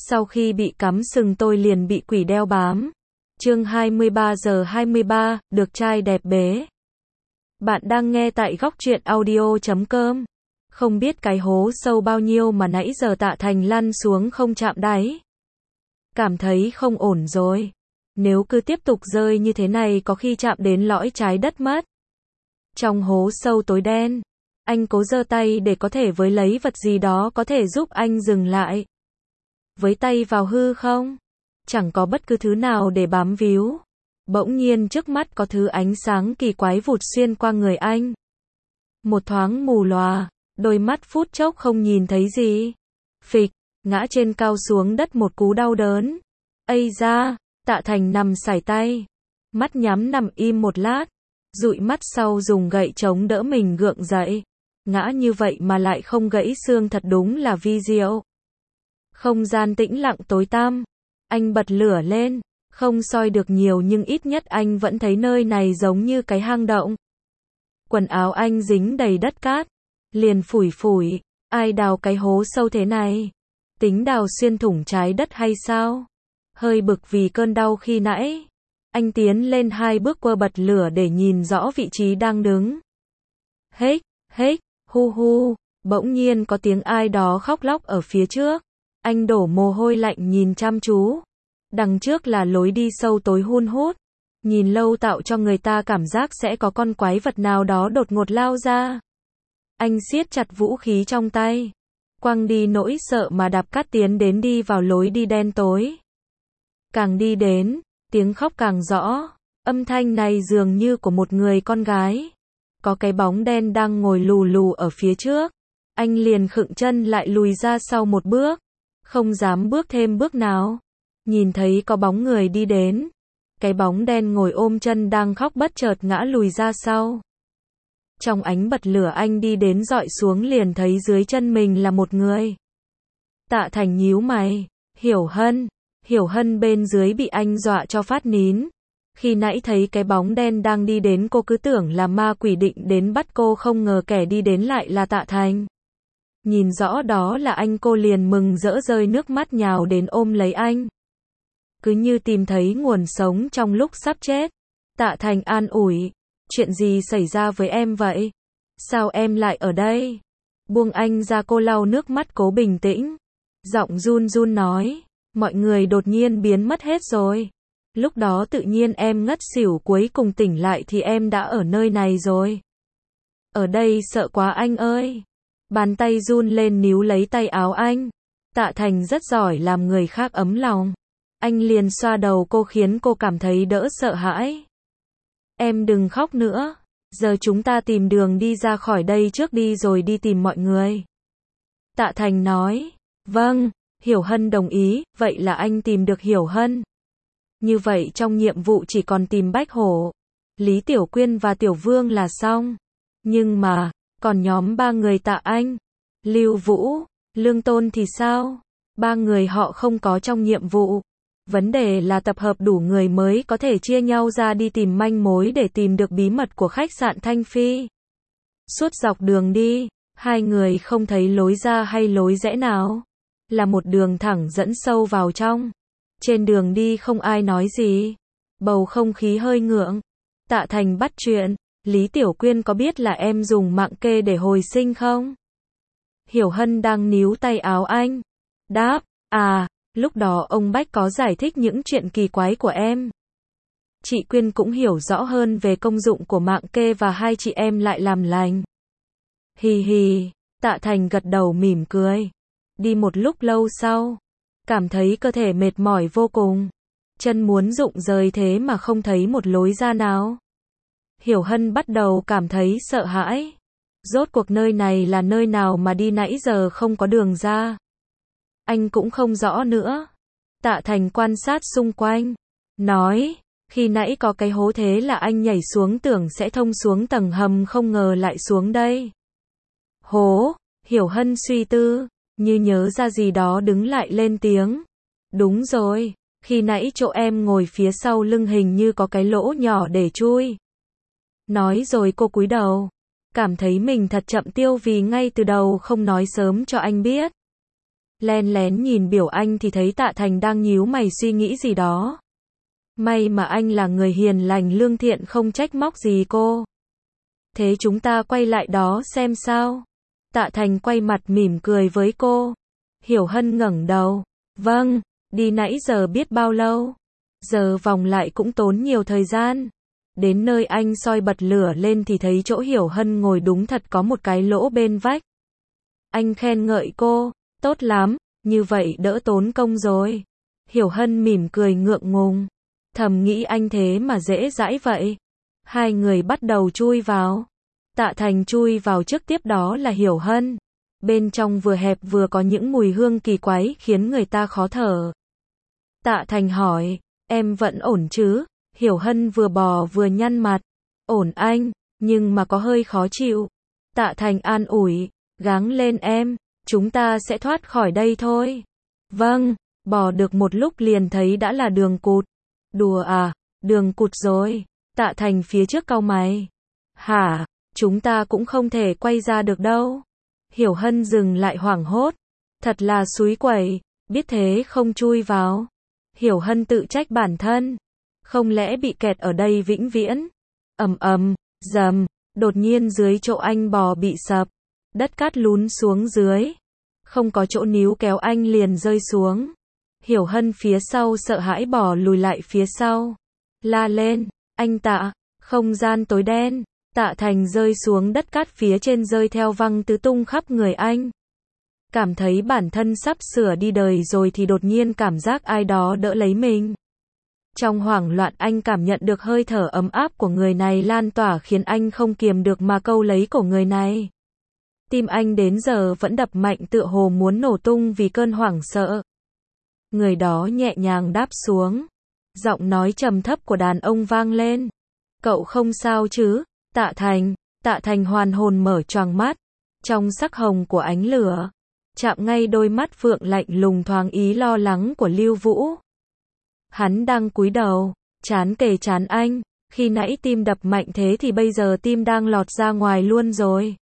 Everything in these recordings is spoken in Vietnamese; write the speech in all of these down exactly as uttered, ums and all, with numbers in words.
Sau khi bị cắm sừng tôi liền bị quỷ đeo bám. Chương hai mươi ba giờ hai mươi ba, được trai đẹp bế. Bạn đang nghe tại góc truyện audio chấm com. Không biết cái hố sâu bao nhiêu mà nãy giờ Tạ Thành lăn xuống không chạm đáy. Cảm thấy không ổn rồi. Nếu cứ tiếp tục rơi như thế này có khi chạm đến lõi trái đất mất. Trong hố sâu tối đen, anh cố giơ tay để có thể với lấy vật gì đó có thể giúp anh dừng lại. Với tay vào hư không? Chẳng có bất cứ thứ nào để bám víu. Bỗng nhiên trước mắt có thứ ánh sáng kỳ quái vụt xuyên qua người anh. Một thoáng mù lòa, đôi mắt phút chốc không nhìn thấy gì. Phịch, ngã trên cao xuống đất một cú đau đớn. Ây da, Tạ Thành nằm sải tay. Mắt nhắm nằm im một lát. Dụi mắt sau dùng gậy chống đỡ mình gượng dậy. Ngã như vậy mà lại không gãy xương thật đúng là vi diệu. Không gian tĩnh lặng tối tăm. Anh bật lửa lên. Không soi được nhiều nhưng ít nhất anh vẫn thấy nơi này giống như cái hang động. Quần áo anh dính đầy đất cát. Liền phủi phủi. Ai đào cái hố sâu thế này? Tính đào xuyên thủng trái đất hay sao? Hơi bực vì cơn đau khi nãy. Anh tiến lên hai bước qua bật lửa để nhìn rõ vị trí đang đứng. Hếch, hếch, hu hu. Bỗng nhiên có tiếng ai đó khóc lóc ở phía trước. Anh đổ mồ hôi lạnh nhìn chăm chú. Đằng trước là lối đi sâu tối hun hút. Nhìn lâu tạo cho người ta cảm giác sẽ có con quái vật nào đó đột ngột lao ra. Anh siết chặt vũ khí trong tay. Quăng đi nỗi sợ mà đạp cát tiến đến đi vào lối đi đen tối. Càng đi đến, tiếng khóc càng rõ. Âm thanh này dường như của một người con gái. Có cái bóng đen đang ngồi lù lù ở phía trước. Anh liền khựng chân lại lùi ra sau một bước. Không dám bước thêm bước nào. Nhìn thấy có bóng người đi đến. Cái bóng đen ngồi ôm chân đang khóc bất chợt ngã lùi ra sau. Trong ánh bật lửa anh đi đến dọi xuống liền thấy dưới chân mình là một người. Tạ Thành nhíu mày. Hiểu Hân. Hiểu Hân bên dưới bị anh dọa cho phát nín. Khi nãy thấy cái bóng đen đang đi đến cô cứ tưởng là ma quỷ định đến bắt cô, không ngờ kẻ đi đến lại là Tạ Thành. Nhìn rõ đó là anh cô liền mừng rỡ rơi nước mắt nhào đến ôm lấy anh. Cứ như tìm thấy nguồn sống trong lúc sắp chết. Tạ Thành an ủi. Chuyện gì xảy ra với em vậy? Sao em lại ở đây? Buông anh ra, cô lau nước mắt cố bình tĩnh. Giọng run run nói. Mọi người đột nhiên biến mất hết rồi. Lúc đó tự nhiên em ngất xỉu, cuối cùng tỉnh lại thì em đã ở nơi này rồi. Ở đây sợ quá anh ơi. Bàn tay run lên níu lấy tay áo anh. Tạ Thành rất giỏi làm người khác ấm lòng. Anh liền xoa đầu cô khiến cô cảm thấy đỡ sợ hãi. Em đừng khóc nữa. Giờ chúng ta tìm đường đi ra khỏi đây trước đi rồi đi tìm mọi người. Tạ Thành nói. Vâng. Hiểu Hân đồng ý. Vậy là anh tìm được Hiểu Hân. Như vậy trong nhiệm vụ chỉ còn tìm Bách Hổ, Lý Tiểu Quyên và Tiểu Vương là xong. Nhưng mà, còn nhóm ba người Tạ Anh, Lưu Vũ, Lương Tôn thì sao? Ba người họ không có trong nhiệm vụ. Vấn đề là tập hợp đủ người mới có thể chia nhau ra đi tìm manh mối để tìm được bí mật của khách sạn Thanh Phi. Suốt dọc đường đi, hai người không thấy lối ra hay lối rẽ nào. Là một đường thẳng dẫn sâu vào trong. Trên đường đi không ai nói gì. Bầu không khí hơi ngượng. Tạ Thành bắt chuyện. Lý Tiểu Quyên có biết là em dùng mạng kê để hồi sinh không? Hiểu Hân đang níu tay áo anh. Đáp. À, lúc đó ông Bách có giải thích những chuyện kỳ quái của em. Chị Quyên cũng hiểu rõ hơn về công dụng của mạng kê và hai chị em lại làm lành. Hì hì. Tạ Thành gật đầu mỉm cười. Đi một lúc lâu sau. Cảm thấy cơ thể mệt mỏi vô cùng. Chân muốn rụng rời thế mà không thấy một lối ra nào. Hiểu Hân bắt đầu cảm thấy sợ hãi. Rốt cuộc nơi này là nơi nào mà đi nãy giờ không có đường ra. Anh cũng không rõ nữa. Tạ Thành quan sát xung quanh. Nói, khi nãy có cái hố thế là anh nhảy xuống tưởng sẽ thông xuống tầng hầm, không ngờ lại xuống đây. Hố, Hiểu Hân suy tư. Như nhớ ra gì đó đứng lại lên tiếng. Đúng rồi, khi nãy chỗ em ngồi phía sau lưng hình như có cái lỗ nhỏ để chui. Nói rồi cô cúi đầu. Cảm thấy mình thật chậm tiêu vì ngay từ đầu không nói sớm cho anh biết. Len lén nhìn biểu anh thì thấy Tạ Thành đang nhíu mày suy nghĩ gì đó. May mà anh là người hiền lành lương thiện không trách móc gì cô. Thế chúng ta quay lại đó xem sao. Tạ Thành quay mặt mỉm cười với cô. Hiểu Hân ngẩng đầu. Vâng, đi nãy giờ biết bao lâu. Giờ vòng lại cũng tốn nhiều thời gian. Đến nơi anh soi bật lửa lên thì thấy chỗ Hiểu Hân ngồi đúng thật có một cái lỗ bên vách. Anh khen ngợi cô. Tốt lắm, như vậy đỡ tốn công rồi. Hiểu Hân mỉm cười ngượng ngùng. Thầm nghĩ anh thế mà dễ dãi vậy. Hai người bắt đầu chui vào. Tạ Thành chui vào trước, tiếp đó là Hiểu Hân. Bên trong vừa hẹp vừa có những mùi hương kỳ quái khiến người ta khó thở. Tạ Thành hỏi, em vẫn ổn chứ? Hiểu Hân vừa bò vừa nhăn mặt. Ổn anh, nhưng mà có hơi khó chịu. Tạ Thành an ủi, gắng lên em, chúng ta sẽ thoát khỏi đây thôi. Vâng, bò được một lúc liền thấy đã là đường cụt. Đùa à, đường cụt rồi. Tạ Thành phía trước cau mày. Hả, chúng ta cũng không thể quay ra được đâu. Hiểu Hân dừng lại hoảng hốt. Thật là xúi quẩy, biết thế không chui vào. Hiểu Hân tự trách bản thân. Không lẽ bị kẹt ở đây vĩnh viễn? Ầm ầm, dầm, đột nhiên dưới chỗ anh bò bị sập. Đất cát lún xuống dưới. Không có chỗ níu kéo anh liền rơi xuống. Hiểu Hân phía sau sợ hãi bò lùi lại phía sau. La lên, anh Tạ, không gian tối đen. Tạ Thành rơi xuống đất cát phía trên rơi theo văng tứ tung khắp người anh. Cảm thấy bản thân sắp sửa đi đời rồi thì đột nhiên cảm giác ai đó đỡ lấy mình. Trong hoảng loạn anh cảm nhận được hơi thở ấm áp của người này lan tỏa khiến anh không kiềm được mà câu lấy cổ người này. Tim anh đến giờ vẫn đập mạnh tựa hồ muốn nổ tung vì cơn hoảng sợ. Người đó nhẹ nhàng đáp xuống. Giọng nói trầm thấp của đàn ông vang lên. Cậu không sao chứ? Tạ Thành. Tạ Thành hoàn hồn mở choàng mắt. Trong sắc hồng của ánh lửa. Chạm ngay đôi mắt phượng lạnh lùng thoáng ý lo lắng của Lưu Vũ. Hắn đang cúi đầu, chán kề chán anh. Khi nãy tim đập mạnh thế thì bây giờ tim đang lọt ra ngoài luôn rồi.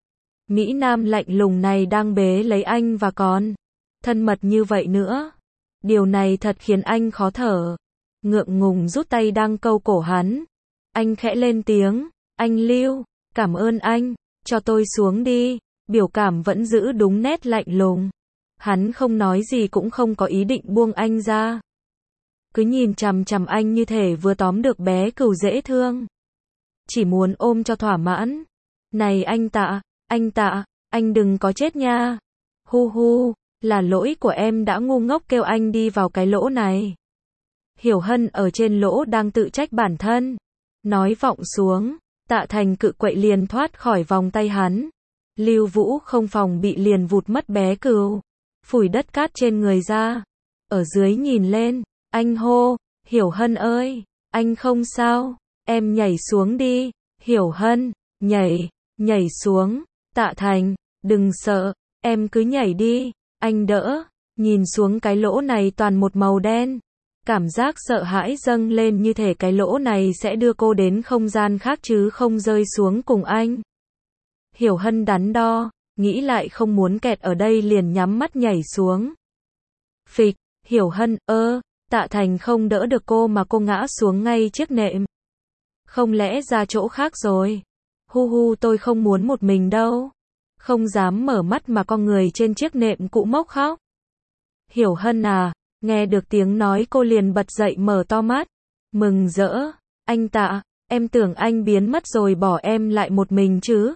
Mỹ Nam lạnh lùng này đang bế lấy anh và còn thân mật như vậy nữa. Điều này thật khiến anh khó thở. Ngượng ngùng rút tay đang câu cổ hắn. Anh khẽ lên tiếng. Anh Lưu, cảm ơn anh, cho tôi xuống đi. Biểu cảm vẫn giữ đúng nét lạnh lùng. Hắn không nói gì cũng không có ý định buông anh ra. Cứ nhìn chằm chằm anh như thể vừa tóm được bé cừu dễ thương. Chỉ muốn ôm cho thỏa mãn. Này anh Tạ, anh Tạ, anh đừng có chết nha. Hu hu, là lỗi của em đã ngu ngốc kêu anh đi vào cái lỗ này. Hiểu Hân ở trên lỗ đang tự trách bản thân. Nói vọng xuống, Tạ Thành cự quậy liền thoát khỏi vòng tay hắn. Lưu Vũ không phòng bị liền vụt mất bé cừu. Phủi đất cát trên người ra. Ở dưới nhìn lên, anh hô, Hiểu Hân ơi, anh không sao, em nhảy xuống đi. Hiểu Hân, nhảy, nhảy xuống. Tạ Thành, đừng sợ, em cứ nhảy đi. Anh đỡ, nhìn xuống cái lỗ này toàn một màu đen. Cảm giác sợ hãi dâng lên như thể cái lỗ này sẽ đưa cô đến không gian khác chứ không rơi xuống cùng anh. Hiểu Hân đắn đo, nghĩ lại không muốn kẹt ở đây liền nhắm mắt nhảy xuống. Phịch, Hiểu Hân, ơ, Tạ Thành không đỡ được cô mà cô ngã xuống ngay chiếc nệm. Không lẽ ra chỗ khác rồi? Hu hu, tôi không muốn một mình đâu. Không dám mở mắt mà con người trên chiếc nệm cũ mốc khóc. Hiểu Hân à, nghe được tiếng nói cô liền bật dậy mở to mắt. Mừng rỡ, anh Tạ, em tưởng anh biến mất rồi bỏ em lại một mình chứ.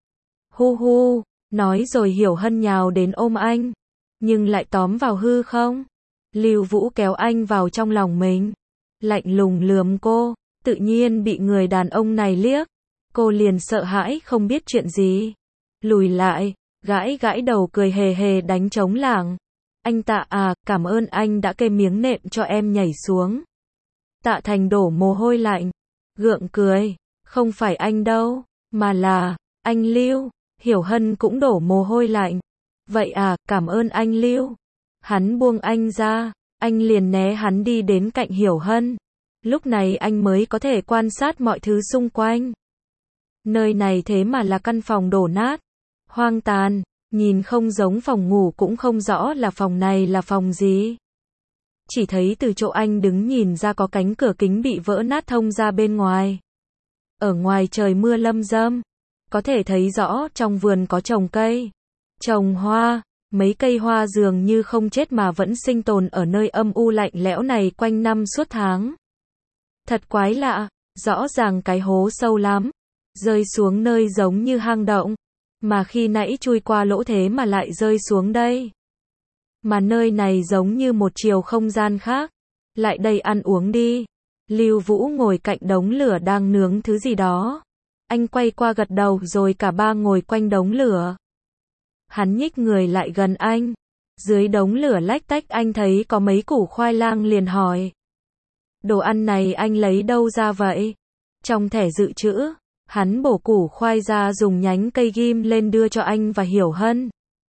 Hu hu, nói rồi Hiểu Hân nhào đến ôm anh. Nhưng lại tóm vào hư không? Lưu Vũ kéo anh vào trong lòng mình. Lạnh lùng lườm cô, tự nhiên bị người đàn ông này liếc. Cô liền sợ hãi không biết chuyện gì. Lùi lại, gãi gãi đầu cười hề hề đánh trống lảng. Anh Tạ à, cảm ơn anh đã kê miếng nệm cho em nhảy xuống. Tạ Thành đổ mồ hôi lạnh. Gượng cười, không phải anh đâu, mà là anh Lưu. Hiểu Hân cũng đổ mồ hôi lạnh. Vậy à, cảm ơn anh Lưu. Hắn buông anh ra, anh liền né hắn đi đến cạnh Hiểu Hân. Lúc này anh mới có thể quan sát mọi thứ xung quanh. Nơi này thế mà là căn phòng đổ nát, hoang tàn, Nhìn không giống phòng ngủ cũng không rõ là phòng này là phòng gì. Chỉ thấy từ chỗ anh đứng nhìn ra có cánh cửa kính bị vỡ nát thông ra bên ngoài. Ở ngoài trời mưa lâm râm. Có thể thấy rõ trong vườn có trồng cây. Trồng hoa. Mấy cây hoa dường như không chết mà vẫn sinh tồn ở nơi âm u lạnh lẽo này quanh năm suốt tháng. Thật quái lạ. Rõ ràng cái hố sâu lắm. Rơi xuống nơi giống như hang động. Mà khi nãy chui qua lỗ thế mà lại rơi xuống đây. Mà nơi này giống như một chiều không gian khác. Lại đây ăn uống đi. Lưu Vũ ngồi cạnh đống lửa đang nướng thứ gì đó. Anh quay qua gật đầu rồi cả ba ngồi quanh đống lửa. Hắn nhích người lại gần anh. Dưới đống lửa lách tách anh thấy có mấy củ khoai lang liền hỏi. Đồ ăn này anh lấy đâu ra vậy? Trong thẻ dự trữ. Hắn bổ củ khoai ra dùng nhánh cây ghim lên đưa cho anh và Hiểu Hân.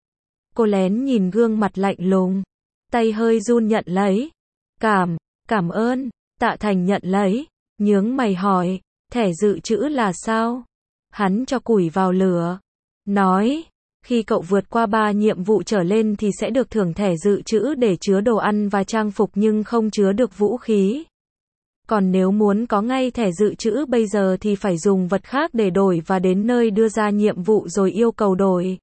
Cô lén nhìn gương mặt lạnh lùng. Tay hơi run nhận lấy. Cảm, cảm ơn. Tạ Thành nhận lấy. Nhướng mày hỏi. Thẻ dự trữ là sao? Hắn cho củi vào lửa. Nói. Khi cậu vượt qua ba nhiệm vụ trở lên thì sẽ được thưởng thẻ dự trữ để chứa đồ ăn và trang phục nhưng không chứa được vũ khí. Còn nếu muốn có ngay thẻ dự trữ bây giờ thì phải dùng vật khác để đổi và đến nơi đưa ra nhiệm vụ rồi yêu cầu đổi.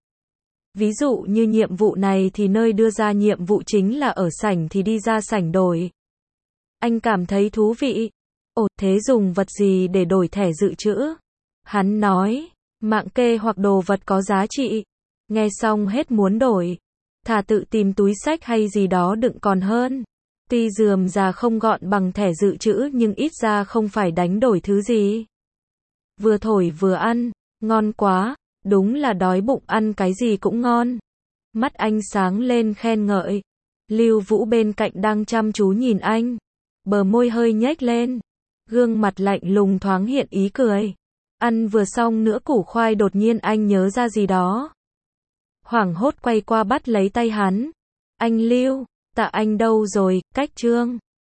Ví dụ như nhiệm vụ này thì nơi đưa ra nhiệm vụ chính là ở sảnh thì đi ra sảnh đổi. Anh cảm thấy thú vị. Ồ, thế dùng vật gì để đổi thẻ dự trữ? Hắn nói, mạng kê hoặc đồ vật có giá trị. Nghe xong hết muốn đổi. Thà tự tìm túi xách hay gì đó đựng còn hơn. Tuy rườm rà không gọn bằng thẻ dự trữ nhưng ít ra không phải đánh đổi thứ gì. Vừa thổi vừa ăn, ngon quá, đúng là đói bụng ăn cái gì cũng ngon. Mắt anh sáng lên khen ngợi. Lưu Vũ bên cạnh đang chăm chú nhìn anh. Bờ môi hơi nhếch lên. Gương mặt lạnh lùng thoáng hiện ý cười. Ăn vừa xong nửa củ khoai đột nhiên anh nhớ ra gì đó. Hoảng hốt quay qua bắt lấy tay hắn. Anh Lưu, Tạ Anh đâu rồi, cách Trương.